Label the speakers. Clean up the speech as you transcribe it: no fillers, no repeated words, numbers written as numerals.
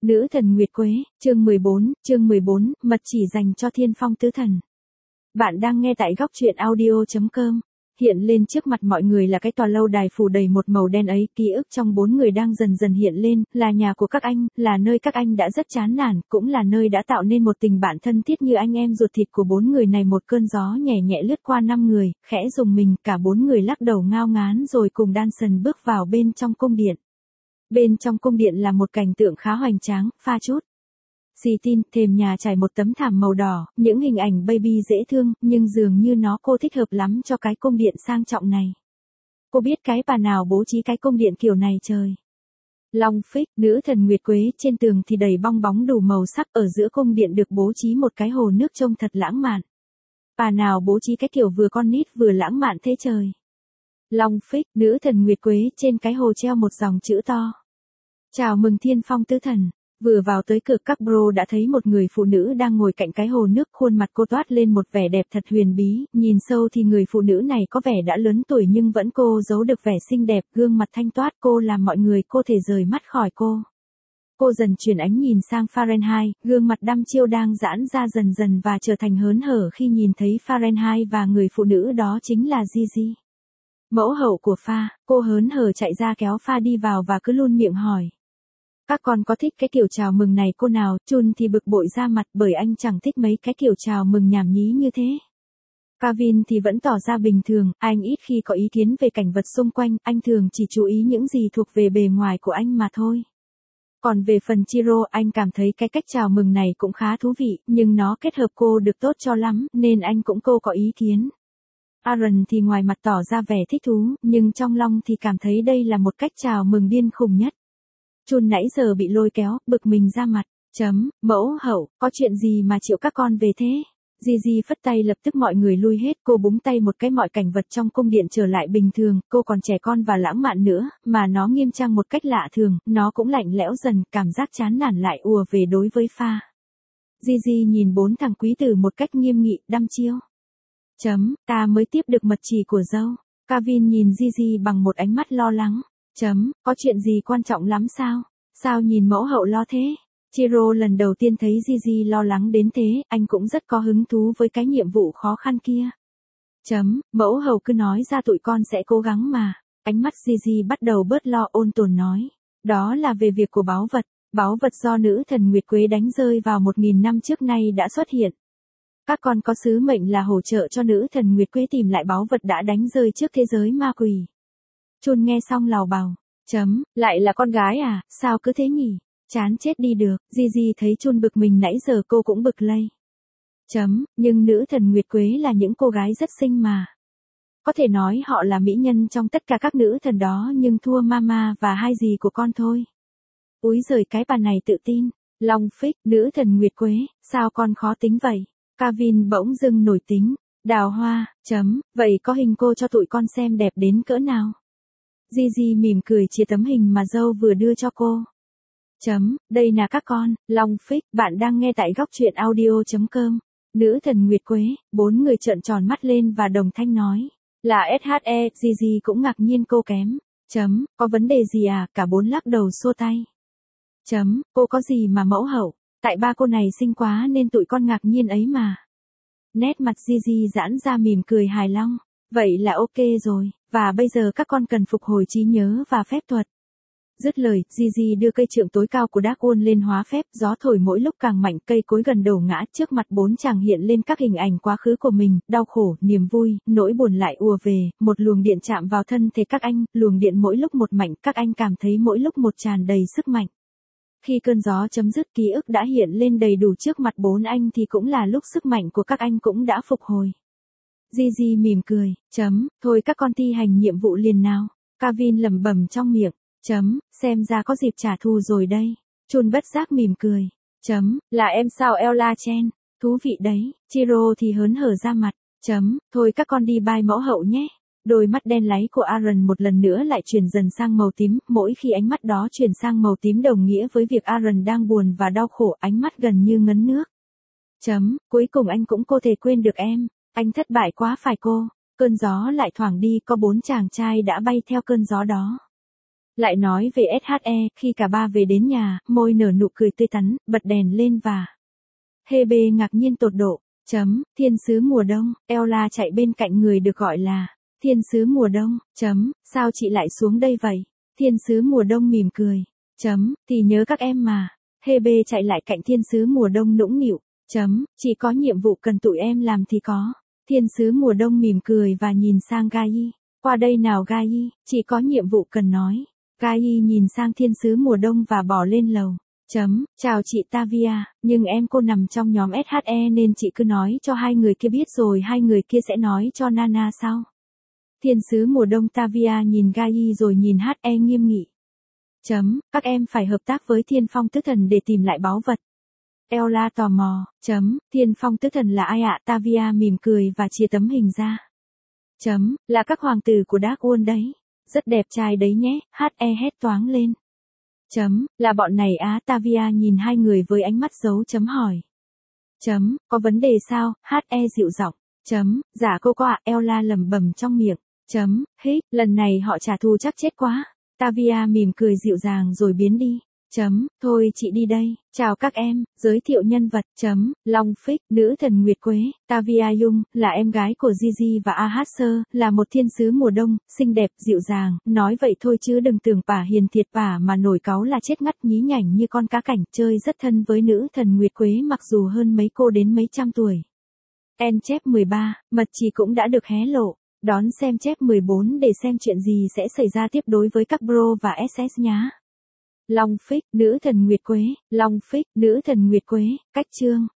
Speaker 1: Nữ thần Nguyệt Quế, chương 14, mật chỉ dành cho Thiên Phong tứ thần. Bạn đang nghe tại góc truyện audio.com. Hiện lên trước mặt mọi người là cái tòa lâu đài phủ đầy một màu đen ấy, ký ức trong 4 người đang dần dần hiện lên, là nhà của các anh, là nơi các anh đã rất chán nản, cũng là nơi đã tạo nên một tình bạn thân thiết như anh em ruột thịt của 4 người này. Một cơn gió nhẹ nhẹ lướt qua 5 người, khẽ rùng mình, cả 4 người lắc đầu ngao ngán rồi cùng đan sần bước vào bên trong cung điện. Bên trong cung điện là một cảnh tượng khá hoành tráng, pha chút xì tin, thềm nhà trải một tấm thảm màu đỏ, những hình ảnh baby dễ thương, nhưng dường như cô thích hợp lắm cho cái cung điện sang trọng này. Cô biết cái bà nào bố trí cái cung điện kiểu này trời. Long phích, nữ thần Nguyệt Quế, trên tường thì đầy bong bóng đủ màu sắc, ở giữa cung điện được bố trí một cái hồ nước trông thật lãng mạn. Bà nào bố trí cái kiểu vừa con nít vừa lãng mạn thế trời. Long phích, nữ thần Nguyệt Quế, trên cái hồ treo một dòng chữ to. Chào mừng Thiên Phong tứ thần. Vừa vào tới cửa, các bro đã thấy một người phụ nữ đang ngồi cạnh cái hồ nước, khuôn mặt cô toát lên một vẻ đẹp thật huyền bí, nhìn sâu thì người phụ nữ này có vẻ đã lớn tuổi nhưng vẫn cô giấu được vẻ xinh đẹp, gương mặt thanh toát cô làm mọi người cô thể rời mắt khỏi cô. Cô dần chuyển ánh nhìn sang Fahrenheit, gương mặt đăm chiêu đang giãn ra dần dần và trở thành hớn hở khi nhìn thấy Fahrenheit và người phụ nữ đó chính là Gigi. Mẫu hậu của Pha, cô hớn hở chạy ra kéo Pha đi vào và cứ luôn miệng hỏi. Các con có thích cái kiểu chào mừng này cô nào? Chun thì bực bội ra mặt bởi anh chẳng thích mấy cái kiểu chào mừng nhảm nhí như thế. Kevin thì vẫn tỏ ra bình thường, anh ít khi có ý kiến về cảnh vật xung quanh, anh thường chỉ chú ý những gì thuộc về bề ngoài của anh mà thôi. Còn về phần Chiro, anh cảm thấy cái cách chào mừng này cũng khá thú vị, nhưng nó kết hợp cô được tốt cho lắm, nên anh cũng có ý kiến. Aaron thì ngoài mặt tỏ ra vẻ thích thú, nhưng trong lòng thì cảm thấy đây là một cách chào mừng điên khùng nhất. Chun nãy giờ bị lôi kéo, bực mình ra mặt. Mẫu hậu, có chuyện gì mà chịu các con về thế? Gigi phất tay lập tức mọi người lui hết, cô búng tay một cái mọi cảnh vật trong cung điện trở lại bình thường, cô còn trẻ con và lãng mạn nữa, mà nó nghiêm trang một cách lạ thường, nó cũng lạnh lẽo dần, cảm giác chán nản lại ùa về đối với Pha. Gigi nhìn 4 thằng quý tử một cách nghiêm nghị, đăm chiêu. Ta mới tiếp được mật chỉ của dâu. Kevin nhìn Gigi bằng một ánh mắt lo lắng. Có chuyện gì quan trọng lắm sao? Sao nhìn mẫu hậu lo thế? Chiro lần đầu tiên thấy Gigi lo lắng đến thế, anh cũng rất có hứng thú với cái nhiệm vụ khó khăn kia. Mẫu hậu cứ nói ra tụi con sẽ cố gắng mà. Ánh mắt Gigi bắt đầu bớt lo, ôn tồn nói. Đó là về việc của báu vật. Báu vật do nữ thần Nguyệt Quế đánh rơi vào 1000 năm trước nay đã xuất hiện. Các con có sứ mệnh là hỗ trợ cho nữ thần Nguyệt Quế tìm lại báu vật đã đánh rơi trước thế giới ma quỷ. Chun nghe xong lào bào. Lại là con gái à, sao cứ thế nhỉ? Chán chết đi được. Gigi thấy Chun bực mình nãy giờ cô cũng bực lây. Nhưng nữ thần Nguyệt Quế là những cô gái rất xinh mà. Có thể nói họ là mỹ nhân trong tất cả các nữ thần đó nhưng thua Mama và hai dì của con thôi. Úi giời, cái bà này tự tin. Long phích, nữ thần Nguyệt Quế, sao con khó tính vậy? Kevin bỗng dưng nổi tính. Đào hoa, vậy có hình cô cho tụi con xem đẹp đến cỡ nào? Gigi mỉm cười chia tấm hình mà dâu vừa đưa cho cô. Đây nè các con. Long phích, bạn đang nghe tại góc truyện audio.com. Nữ thần Nguyệt Quế, 4 người trợn tròn mắt lên và đồng thanh nói. Là SHE, Gigi cũng ngạc nhiên cô kém. Có vấn đề gì à? Cả 4 lắc đầu xua tay. Cô có gì mà mẫu hậu? Tại ba cô này xinh quá nên tụi con ngạc nhiên ấy mà. Nét mặt Gigi giãn ra mỉm cười hài long. Vậy là ok rồi, và bây giờ các con cần phục hồi trí nhớ và phép thuật. Dứt lời, Gigi đưa cây trượng tối cao của Dark One lên hóa phép, gió thổi mỗi lúc càng mạnh, cây cối gần đầu ngã, trước mặt 4 chàng hiện lên các hình ảnh quá khứ của mình, đau khổ, niềm vui, nỗi buồn lại ùa về, một luồng điện chạm vào thân thể các anh, luồng điện mỗi lúc một mạnh, các anh cảm thấy mỗi lúc một tràn đầy sức mạnh. Khi cơn gió chấm dứt, ký ức đã hiện lên đầy đủ trước mặt 4 anh thì cũng là lúc sức mạnh của các anh cũng đã phục hồi. Gigi mỉm cười. Thôi các con thi hành nhiệm vụ liền nào. Kevin lẩm bẩm trong miệng. Xem ra có dịp trả thù rồi đây. Chun bất giác mỉm cười. Là em sao Ella Chen? Thú vị đấy. Chiro thì hớn hở ra mặt. Thôi các con đi bye mẫu hậu nhé. Đôi mắt đen láy của Aaron một lần nữa lại chuyển dần sang màu tím, mỗi khi ánh mắt đó chuyển sang màu tím đồng nghĩa với việc Aaron đang buồn và đau khổ, ánh mắt gần như ngấn nước. Cuối cùng anh cũng có thể quên được em. Anh thất bại quá phải cô. Cơn gió lại thoảng đi, có 4 chàng trai đã bay theo cơn gió đó. Lại nói về SHE, khi cả ba về đến nhà, môi nở nụ cười tươi tắn, bật đèn lên và Hebe ngạc nhiên tột độ. Thiên sứ mùa đông, Ella chạy bên cạnh người được gọi là thiên sứ mùa đông. Sao chị lại xuống đây vậy? Thiên sứ mùa đông mỉm cười. Thì nhớ các em mà. Hebe chạy lại cạnh thiên sứ mùa đông nũng nịu. Chỉ có nhiệm vụ cần tụi em làm thì có. Thiên sứ mùa đông mỉm cười và nhìn sang Gai. Qua đây nào Gai, chỉ có nhiệm vụ cần nói. Gai nhìn sang thiên sứ mùa đông và bỏ lên lầu. Chào chị Tavia, nhưng em cô nằm trong nhóm SHE nên chị cứ nói cho hai người kia biết rồi hai người kia sẽ nói cho Nana sau. Thiên sứ mùa đông Tavia nhìn Gai rồi nhìn HE nghiêm nghị. Các em phải hợp tác với Thiên Phong Tứ Thần để tìm lại báu vật. Ella tò mò. Thiên Phong Tứ Thần là ai ạ? Tavia mỉm cười và chia tấm hình ra. Là các hoàng tử của Dark World đấy. Rất đẹp trai đấy nhé, HE hét toáng lên. Là bọn này á? Tavia nhìn hai người với ánh mắt dấu chấm hỏi. Có vấn đề sao? HE dịu giọng. Dạ cô có ạ, Ella lẩm bẩm trong miệng. Lần này họ trả thù chắc chết quá. Tavia mỉm cười dịu dàng rồi biến đi. Thôi chị đi đây. Chào các em, giới thiệu nhân vật. Long Phích, nữ thần Nguyệt Quế. Tavia Dung, là em gái của Gigi và Ahasser, là một thiên sứ mùa đông, xinh đẹp, dịu dàng. Nói vậy thôi chứ đừng tưởng pả hiền thiệt pả mà nổi cáu là chết ngắt nhí nhảnh như con cá cảnh. Chơi rất thân với nữ thần Nguyệt Quế mặc dù hơn mấy cô đến mấy trăm tuổi. En chép 13, mật chỉ cũng đã được hé lộ. Đón xem chép 14 để xem chuyện gì sẽ xảy ra tiếp đối với các bro và SS nhá. Long Phích, nữ thần Nguyệt Quế. Long Phích, nữ thần Nguyệt Quế. Cách chương.